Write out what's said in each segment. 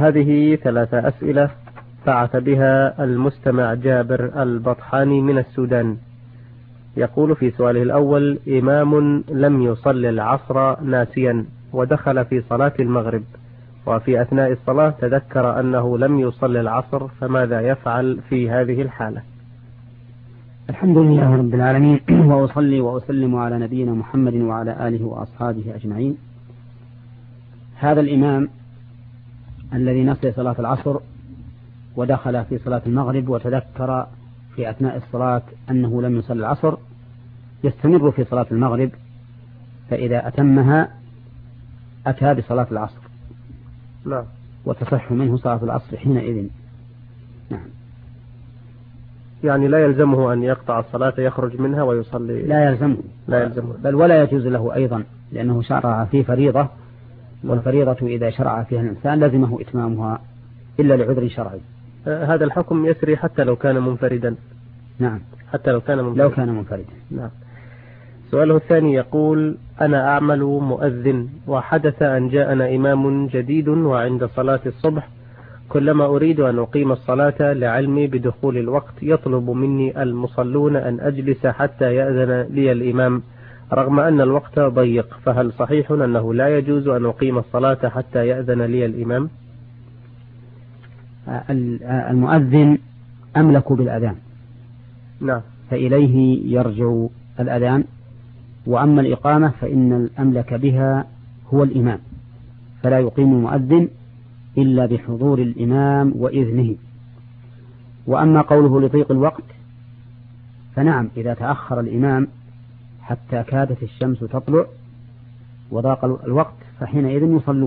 هذه 3 أسئلة بعث بها المستمع جابر البطحاني من السودان. يقول في سؤاله الأول: إمام لم يصلي العصر ناسيا ودخل في صلاة المغرب، وفي أثناء الصلاة تذكر أنه لم يصلي العصر، فماذا يفعل في هذه الحالة؟ الحمد لله رب العالمين، وأصلي وأسلم على نبينا محمد وعلى آله وأصحابه أجمعين. هذا الإمام الذي نسي صلاة العصر ودخل في صلاة المغرب وتذكر في أثناء الصلاة أنه لم يصلي العصر يستمر في صلاة المغرب، فإذا أتمها أتى بصلاة العصر. نعم. وتصح منه صلاة العصر حينئذ. نعم. يعني لا يلزمه أن يقطع الصلاة يخرج منها ويصلي؟ لا يلزمه، بل ولا يجوز له أيضا، لأنه شرع في فريضة، والفريضة إذا شرع فيها الإنسان لزمه إتمامها إلا لعذر شرعي. هذا الحكم يسري حتى لو كان منفردا؟ نعم، حتى لو كان منفردا. نعم. سؤاله الثاني يقول: أنا أعمل مؤذن، وحدث أن جاءنا إمام جديد وعند صلاة الصبح كلما أريد أن أقيم الصلاة لعلمي بدخول الوقت يطلب مني المصلون أن أجلس حتى يأذن لي الإمام رغم أن الوقت ضيق، فهل صحيح أنه لا يجوز أن أقيم الصلاة حتى يأذن لي الإمام؟ المؤذن أملك بالأذان. نعم. فإليه يرجع الأذان، وأما الإقامة فإن الأملك بها هو الإمام، فلا يقيم المؤذن إلا بحضور الإمام وإذنه. وأما قوله لضيق الوقت فنعم، إذا تأخر الإمام حتى كادت الشمس تطلع وضاق الوقت فحينئذ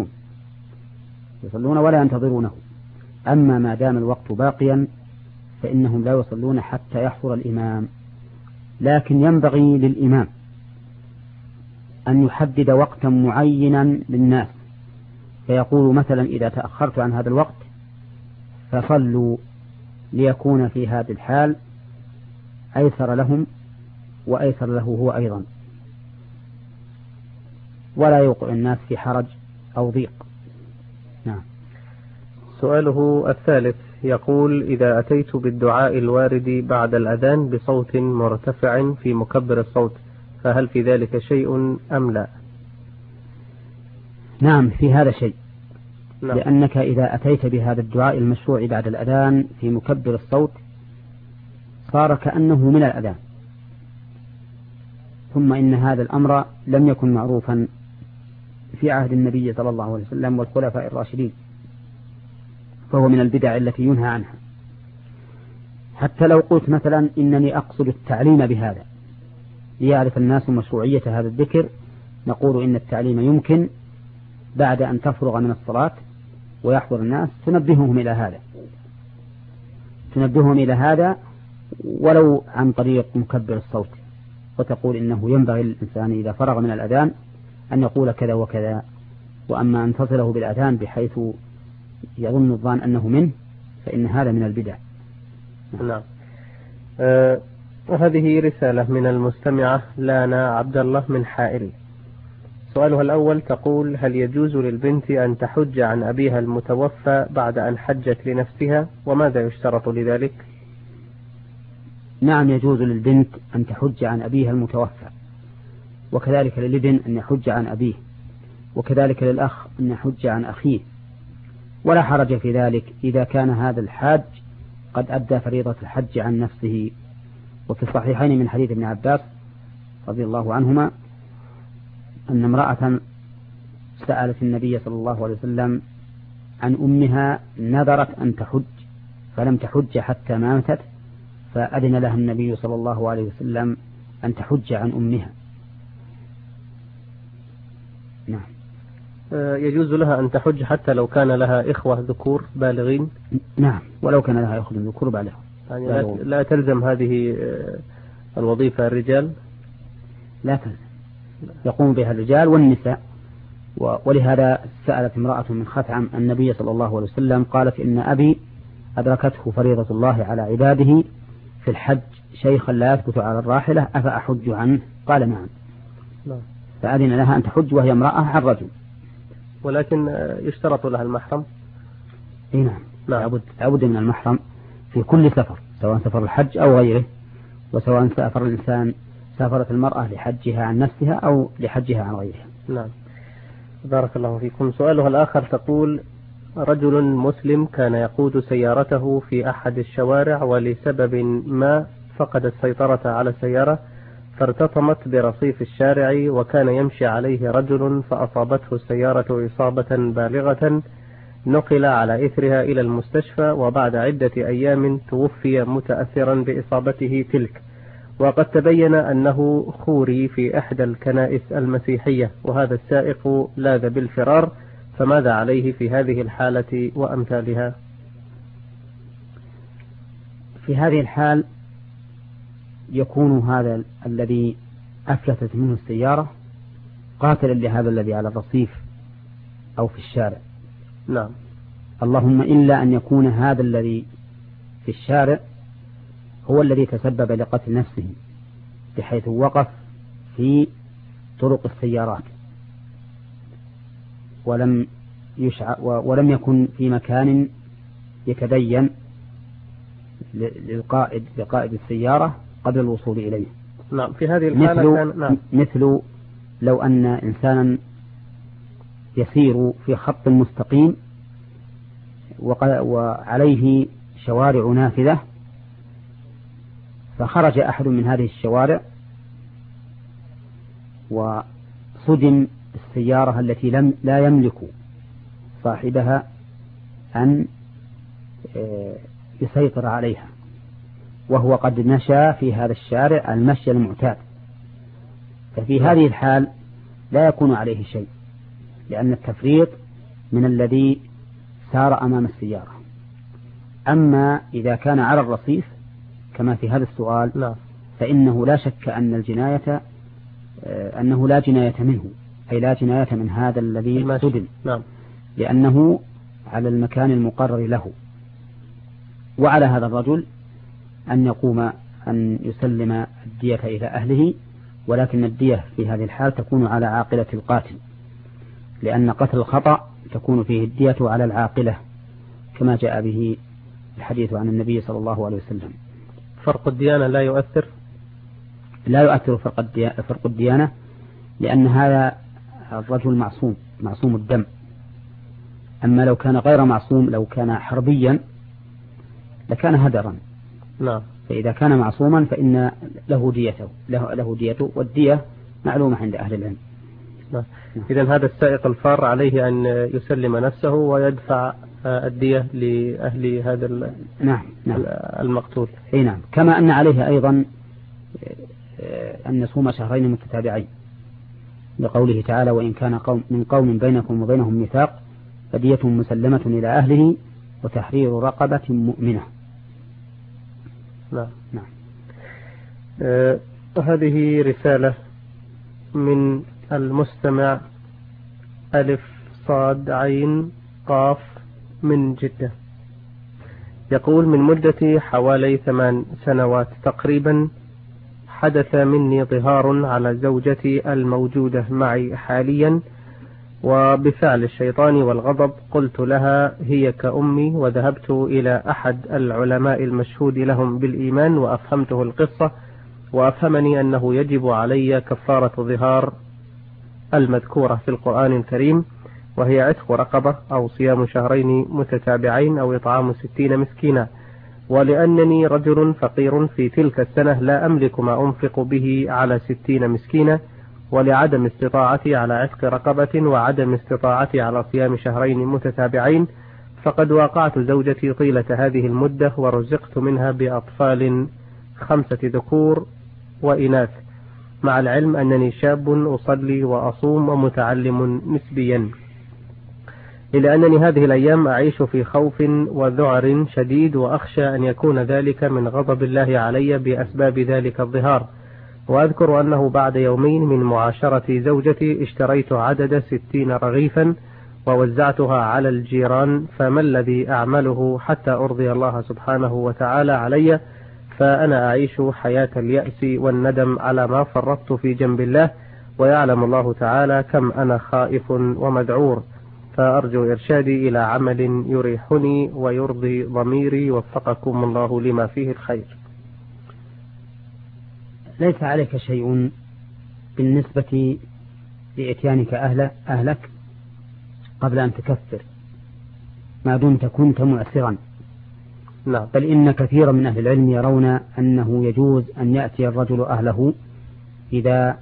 يصلون ولا ينتظرونه. أما ما دام الوقت باقيا فإنهم لا يصلون حتى يحضر الإمام. لكن ينبغي للإمام أن يحدد وقتا معينا للناس، فيقول مثلا: إذا تأخرت عن هذا الوقت فصلوا، ليكون في هذه الحال أيسر لهم وأيسر له هو أيضا، ولا يوقع الناس في حرج أو ضيق. نعم. سؤاله الثالث يقول: إذا أتيت بالدعاء الوارد بعد الأذان بصوت مرتفع في مكبر الصوت فهل في ذلك شيء أم لا؟ نعم، في هذا شيء. نعم. لأنك إذا أتيت بهذا الدعاء المشروع بعد الأذان في مكبر الصوت صار كأنه من الأذان، ثم إن هذا الأمر لم يكن معروفا في عهد النبي صلى الله عليه وسلم والخلفاء الراشدين، فهو من البدع التي ينهى عنها. حتى لو قلت مثلا إنني أقصد التعليم بهذا ليعرف الناس مشروعية هذا الذكر، نقول إن التعليم يمكن بعد أن تفرغ من الصلاة ويحضر الناس تنبههم إلى هذا ولو عن طريق مكبر الصوت، وتقول إنه ينبغي للإنسان إذا فرغ من الأذان أن يقول كذا وكذا. وأما أن تصله بالأذان بحيث يظن الظان أنه منه فإن هذا من البدع. نعم. هذه رسالة من المستمعة لانا عبد الله من حائل. سؤالها الأول تقول: هل يجوز للبنت أن تحج عن أبيها المتوفى بعد أن حجت لنفسها، وماذا يشترط لذلك؟ نعم، يجوز للبنت أن تحج عن أبيها المتوفى، وكذلك للابن أن يحج عن أبيه، وكذلك للأخ أن يحج عن أخيه، ولا حرج في ذلك إذا كان هذا الحاج قد أدى فريضة الحج عن نفسه. وفي الصحيحين من حديث ابن عباس رضي الله عنهما أن امرأة سألت النبي صلى الله عليه وسلم عن أمها نذرت أن تحج فلم تحج حتى ماتت، فأذن لها النبي صلى الله عليه وسلم أن تحج عن أمها. نعم. يجوز لها أن تحج حتى لو كان لها إخوة ذكور بالغين؟ نعم، ولو كان لها إخوة ذكور بالغين. يعني لا تلزم هذه الوظيفة الرجال؟ لا تلزم، يقوم بها الرجال والنساء. ولهذا سألت امرأة من خثعم النبي صلى الله عليه وسلم قالت: إن أبي أدركته فريضة الله على عباده في الحج شيخا لا يثبت على الراحلة أفأحج عنه؟ قال: نعم. فأذن لها أن تحج وهي امرأة عن رجل. ولكن يشترط لها المحرم؟ نعم. لابد من المحرم في كل سفر، سواء سفر الحج أو غيره، وسواء سافر الإنسان سافرت المرأة لحجها عن نفسها أو لحجها عن غيرها. نعم. بارك الله فيكم. سؤالها الآخر تقول: رجل مسلم كان يقود سيارته في أحد الشوارع، ولسبب ما فقد السيطرة على السيارة فارتطمت برصيف الشارع، وكان يمشي عليه رجل فأصابته السيارة إصابة بالغة، نقل على إثرها إلى المستشفى، وبعد عدة أيام توفي متأثرا بإصابته تلك، وقد تبين أنه خوري في إحدى الكنائس المسيحية، وهذا السائق لاذ بالفرار، فماذا عليه في هذه الحالة وأمثالها؟ في هذه الحال يكون هذا الذي أفلتت منه السيارة قاتلا لهذا الذي على الرصيف أو في الشارع. نعم. اللهم إلا أن يكون هذا الذي في الشارع هو الذي تسبب لقتل نفسه، بحيث وقف في طرق السيارات ولم يكن في مكان يتبين لقائد السيارة قبل الوصول إليه. نعم. في هذه الحالة مثل لو أن إنسانا يسير في خط مستقيم وعليه شوارع نافذة، فخرج أحد من هذه الشوارع وصدم السيارة التي لا يملك صاحبها أن يسيطر عليها، وهو قد مشى في هذا الشارع المشي المعتاد، ففي هذه الحال لا يكون عليه شيء، لأن التفريط من الذي سار أمام السيارة. أما إذا كان على الرصيف كما في هذا السؤال فإنه لا شك أن الجناية أنه لا جناية منه، أي لا جناية من هذا الذي صدم، لأنه على المكان المقرر له. وعلى هذا الرجل أن يقوم أن يسلم الدية إلى أهله، ولكن الدية في هذه الحال تكون على عاقلة القاتل، لأن قتل الخطأ تكون فيه الدية على العاقلة، كما جاء به الحديث عن النبي صلى الله عليه وسلم. فرق الديانة لا يؤثر؟ لا يؤثر فرق الديانة، لأن هذا الرجل معصوم الدم. أما لو كان غير معصوم، لو كان حربيا لكان هدرا. نعم. فإذا كان معصوما فإن له ديته، والدية معلومة عند أهل العلم. نعم. إذن هذا السائق الفار عليه أن يسلم نفسه ويدفع الدية لأهل هذا المقتول. نعم. كما أن عليه أيضا أن يصوم شهرين متتابعين، لقوله تعالى: وإن كان من قوم بينكم وبينهم ميثاق فدية مسلمة إلى أهله وتحرير رقبة مؤمنة. نعم. هذه رسالة من المستمع ألف صاد عين قاف من جدة، يقول: من مدة حوالي 8 سنوات تقريبا حدث مني ظهار على زوجتي الموجودة معي حاليا، وبفعل الشيطان والغضب قلت لها هي كأمي، وذهبت إلى أحد العلماء المشهود لهم بالإيمان وأفهمته القصة، وأفهمني أنه يجب علي كفارة ظهار المذكورة في القرآن الكريم، وهي عتق رقبة أو صيام شهرين متتابعين أو إطعام 60 مسكينا، ولأنني رجل فقير في تلك السنة لا أملك ما أنفق به على 60 مسكينا، ولعدم استطاعتي على عتق رقبة وعدم استطاعتي على صيام شهرين متتابعين، فقد واقعت زوجتي طيلة هذه المدة ورزقت منها بأطفال 5 ذكور وإناث، مع العلم أنني شاب أصلي وأصوم ومتعلم نسبيا، إلا أنني هذه الأيام أعيش في خوف وذعر شديد، وأخشى أن يكون ذلك من غضب الله علي بأسباب ذلك الظهار. وأذكر أنه بعد يومين من معاشرة زوجتي اشتريت عدد 60 رغيفا ووزعتها على الجيران، فما الذي أعمله حتى أرضي الله سبحانه وتعالى علي؟ فأنا أعيش حياة اليأس والندم على ما فرطت في جنب الله، ويعلم الله تعالى كم أنا خائف ومذعور. فأرجو إرشادي إلى عمل يريحني ويرضي ضميري، وفقكم الله لما فيه الخير. ليس عليك شيء بالنسبة لإتيانك أهلك قبل أن تكفر ما دمت كنت معسرا. نعم. بل إن كثيرا من أهل العلم يرون أنه يجوز أن يأتي الرجل أهله إذا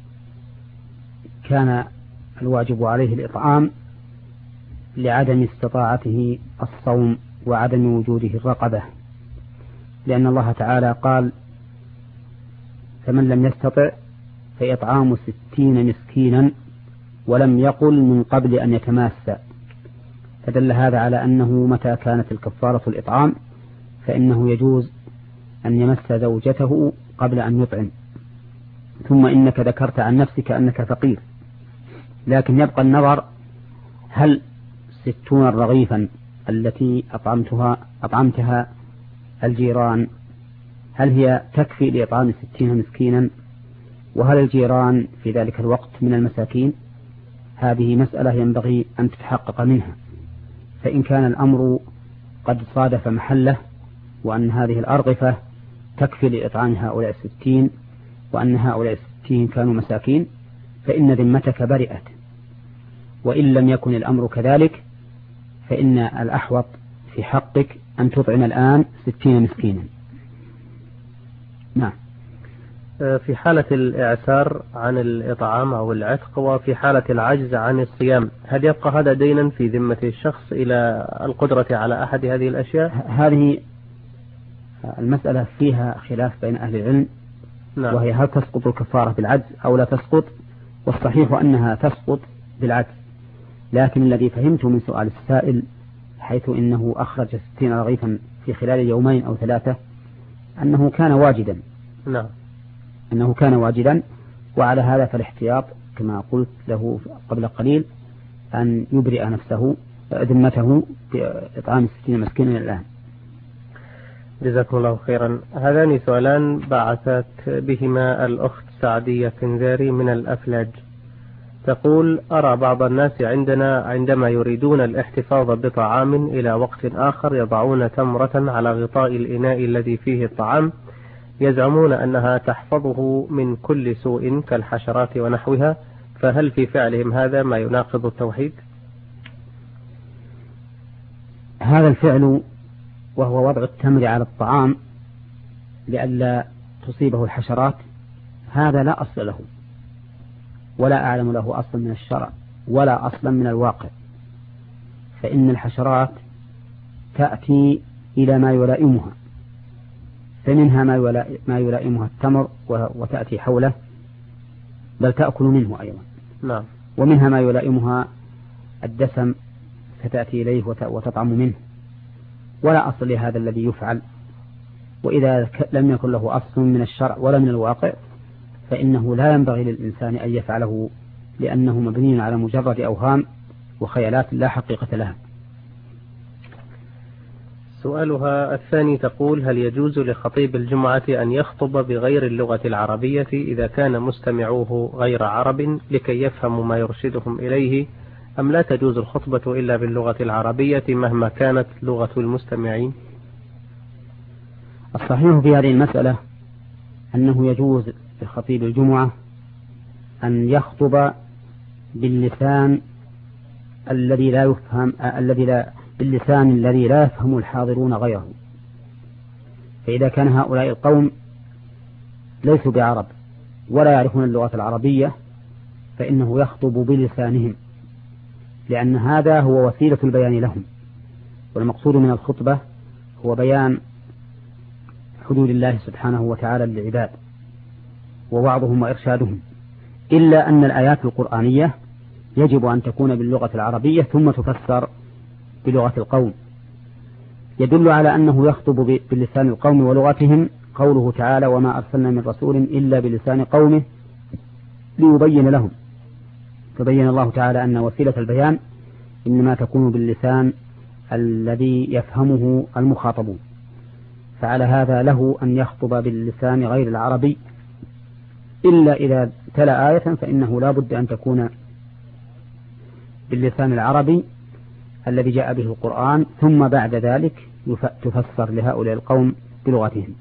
كان الواجب عليه الإطعام لعدم استطاعته الصوم وعدم وجوده الرقبة، لأن الله تعالى قال: فمن لم يستطع فإطعام 60 مسكينا، ولم يقل من قبل أن يتماسى. فدل هذا على أنه متى كانت الكفارة الإطعام فإنه يجوز أن يمس زوجته قبل أن يطعم. ثم إنك ذكرت عن نفسك أنك فقير، لكن يبقى النظر: هل 60 رغيفا التي أطعمتها الجيران هل هي تكفي لإطعام 60 مسكينا؟ وهل الجيران في ذلك الوقت من المساكين؟ هذه مسألة ينبغي أن تتحقق منها. فإن كان الأمر قد صادف محله وأن هذه الأرغفة تكفي لإطعام هؤلاء 60 وأن هؤلاء 60 كانوا مساكين فإن ذمتك برئت. وإن لم يكن الأمر كذلك فإن الأحوط في حقك أن تطعم الآن 60 مسكينا. نعم. في حالة الإعسار عن الإطعام أو العتق، وفي حالة العجز عن الصيام، هل يبقى هذا دينا في ذمة الشخص إلى القدرة على أحد هذه الأشياء؟ هذه المسألة فيها خلاف بين أهل العلم. نعم. وهي هل تسقط الكفارة بالعجز أو لا تسقط؟ والصحيح أنها تسقط بالعجز. لكن الذي فهمته من سؤال السائل حيث إنه أخرج 60 رغيفا في خلال يومين أو 3 أنه كان واجدا. نعم. أنه كان واجدا، وعلى هذا فالاحتياط كما قلت له قبل قليل أن يبرئ نفسه ذمته بإطعام 60 مسكينا الآن. جزاكم الله خيرا. هذان سؤالان بعثت بهما الأخت سعدية كنزاري من الأفلاج. تقول: أرى بعض الناس عندنا عندما يريدون الاحتفاظ بطعام إلى وقت آخر يضعون تمرة على غطاء الإناء الذي فيه الطعام، يزعمون أنها تحفظه من كل سوء كالحشرات ونحوها، فهل في فعلهم هذا ما يناقض التوحيد؟ هذا الفعل وهو وضع التمر على الطعام لئلا تصيبه الحشرات هذا لا أصل له، ولا أعلم له أصلا من الشرع ولا أصلا من الواقع. فإن الحشرات تأتي إلى ما يلائمها، فمنها ما يلائمها التمر وتأتي حوله بل تأكل منه أيضا. نعم. ومنها ما يلائمها الدسم فتأتي إليه وتطعم منه، ولا أصل لهذا الذي يفعل. وإذا لم يكن له أصل من الشرع ولا من الواقع فإنه لا ينبغي للإنسان أن يفعله، لأنه مبني على مجرد أوهام وخيالات لا حقيقة لها. سؤالها الثاني تقول: هل يجوز لخطيب الجمعة أن يخطب بغير اللغة العربية إذا كان مستمعوه غير عرب لكي يفهموا ما يرشدهم إليه، أم لا تجوز الخطبة إلا باللغة العربية مهما كانت لغة المستمعين؟ الصحيح في هذه المسألة أنه يجوز لخطيب الجمعة أن يخطب باللسان الذي لا يفهم باللسان الذي لا يفهم الحاضرون غيره. فإذا كان هؤلاء القوم ليسوا بعرب ولا يعرفون اللغة العربية فإنه يخطب بلسانهم، لأن هذا هو وسيلة البيان لهم، والمقصود من الخطبة هو بيان حدود الله سبحانه وتعالى للعباد ووعظهم وإرشادهم. إلا أن الآيات القرآنية يجب أن تكون باللغة العربية ثم تفسر بلغة القوم. يدل على أنه يخطب بلسان القوم ولغتهم قوله تعالى: وما أرسلنا من رسول إلا بلسان قومه ليبين لهم. فبين الله تعالى أن وسيلة البيان إنما تكون باللسان الذي يفهمه المخاطبون، فعلى هذا له أن يخطب باللسان غير العربي، إلا إذا تلا آية فإنه لا بد أن تكون باللسان العربي الذي جاء به القرآن، ثم بعد ذلك تفسر لهؤلاء القوم بلغتهم.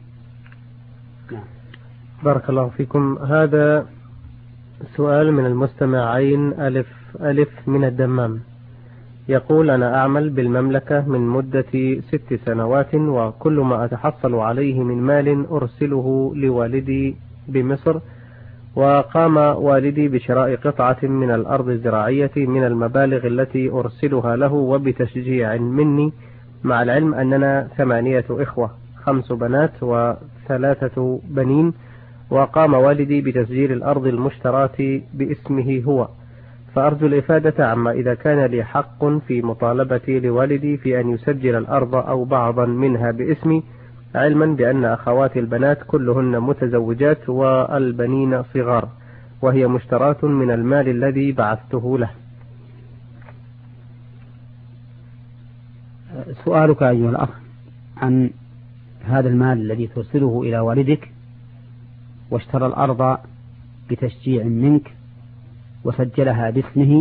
بارك الله فيكم. هذا سؤال من المستمع عين ألف ألف من الدمام، يقول: أنا أعمل بالمملكة من مدة 6 سنوات، وكل ما أتحصل عليه من مال أرسله لوالدي بمصر، وقام والدي بشراء قطعة من الأرض الزراعية من المبالغ التي أرسلها له وبتشجيع مني، مع العلم أننا 8 إخوة، 5 بنات و3 بنين، وقام والدي بتسجيل الأرض المشتراة باسمه هو، فأرجو الإفادة عما إذا كان لي حق في مطالبتي لوالدي في أن يسجل الأرض أو بعضا منها باسمي، علما بأن أخواتي البنات كلهن متزوجات والبنين صغار، وهي مشتراة من المال الذي بعثته له. سؤالك أيها الأخ عن هذا المال الذي ترسله إلى والدك واشترى الأرض بتشجيع منك وسجلها باسمه،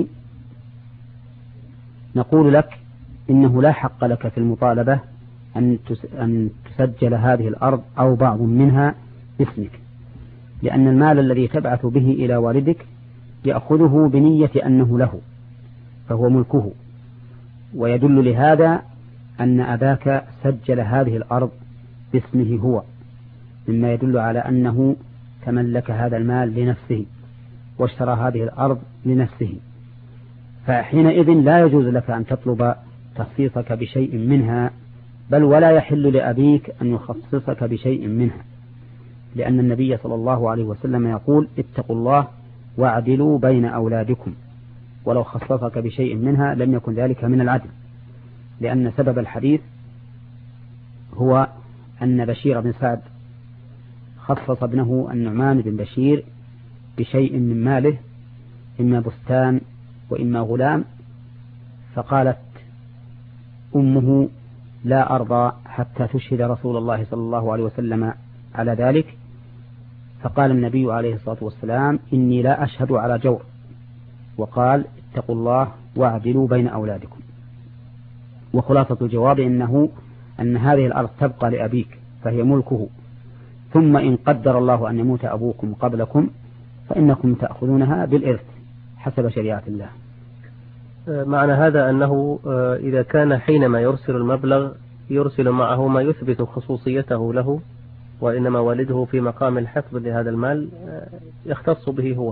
نقول لك إنه لا حق لك في المطالبة أن تسجل هذه الأرض أو بعض منها باسمك، لأن المال الذي تبعث به إلى والدك يأخذه بنية أنه له، فهو ملكه، ويدل لهذا أن أباك سجل هذه الأرض باسمه هو، مما يدل على أنه تملك هذا المال لنفسه واشترى هذه الأرض لنفسه، فحينئذ لا يجوز لك أن تطلب تخصيصك بشيء منها، بل ولا يحل لأبيك أن يخصصك بشيء منها، لأن النبي صلى الله عليه وسلم يقول: اتقوا الله واعدلوا بين أولادكم، ولو خصصك بشيء منها لم يكن ذلك من العدل، لأن سبب الحديث هو أن بشير بن سعد خصص ابنه النعمان بن بشير بشيء من ماله، إما بستان وإما غلام، فقالت أمه: لا أرضى حتى تشهد رسول الله صلى الله عليه وسلم على ذلك، فقال النبي عليه الصلاة والسلام: إني لا أشهد على جور، وقال: اتقوا الله واعدلوا بين أولادكم. وخلاصة الجواب أن هذه الأرض تبقى لأبيك فهي ملكه، ثم إن قدر الله أن يموت أبوكم قبلكم فإنكم تأخذونها بالإرث حسب شريعة الله. معنى هذا أنه إذا كان حينما يرسل المبلغ يرسل معه ما يثبت خصوصيته له، وإنما والده في مقام الحفظ لهذا المال يختص به هو.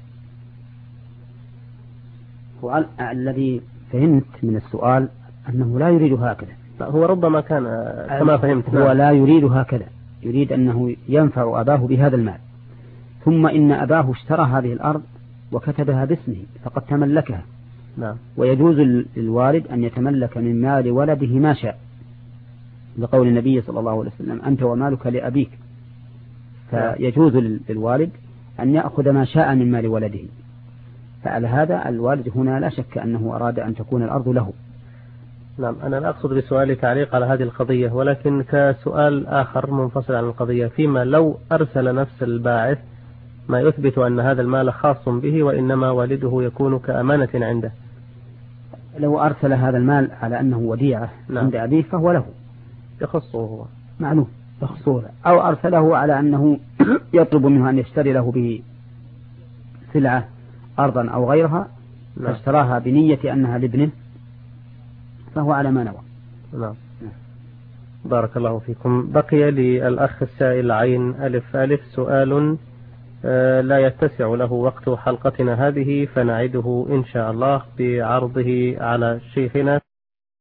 الذي فهمت من السؤال أنه لا يريد هكذا. هو ربما كان كما فهمت. هو لا يريد هكذا، يريد أنه ينفع أباه بهذا المال، ثم إن أباه اشترى هذه الأرض وكتبها باسمه فقد تملكها. نعم. ويجوز للوالد أن يتملك من مال ولده ما شاء، لقول النبي صلى الله عليه وسلم: أنت ومالك لأبيك، فيجوز للوالد أن يأخذ ما شاء من مال ولده. فعلى هذا الوالد هنا لا شك أنه أراد أن تكون الأرض له. نعم. أنا لا أقصد بسؤالي تعليق على هذه القضية، ولكن كسؤال آخر منفصل عن القضية، فيما لو أرسل نفس الباعث ما يثبت أن هذا المال خاص به وإنما والده يكون كأمانة عنده. لو أرسل هذا المال على أنه وديعة عند أبيه فهو له، يخصه هو، معلوم يخصه، أو أرسله على أنه يطلب منه أن يشتري له به سلعة أرضا أو غيرها فاشتراها بنية أنها لابنه فهو على ما نوى. نعم. بارك الله فيكم. بقي للأخ السائل عين ألف ألف سؤال لا يتسع له وقت حلقتنا هذه، فنعده إن شاء الله بعرضه على شيخنا.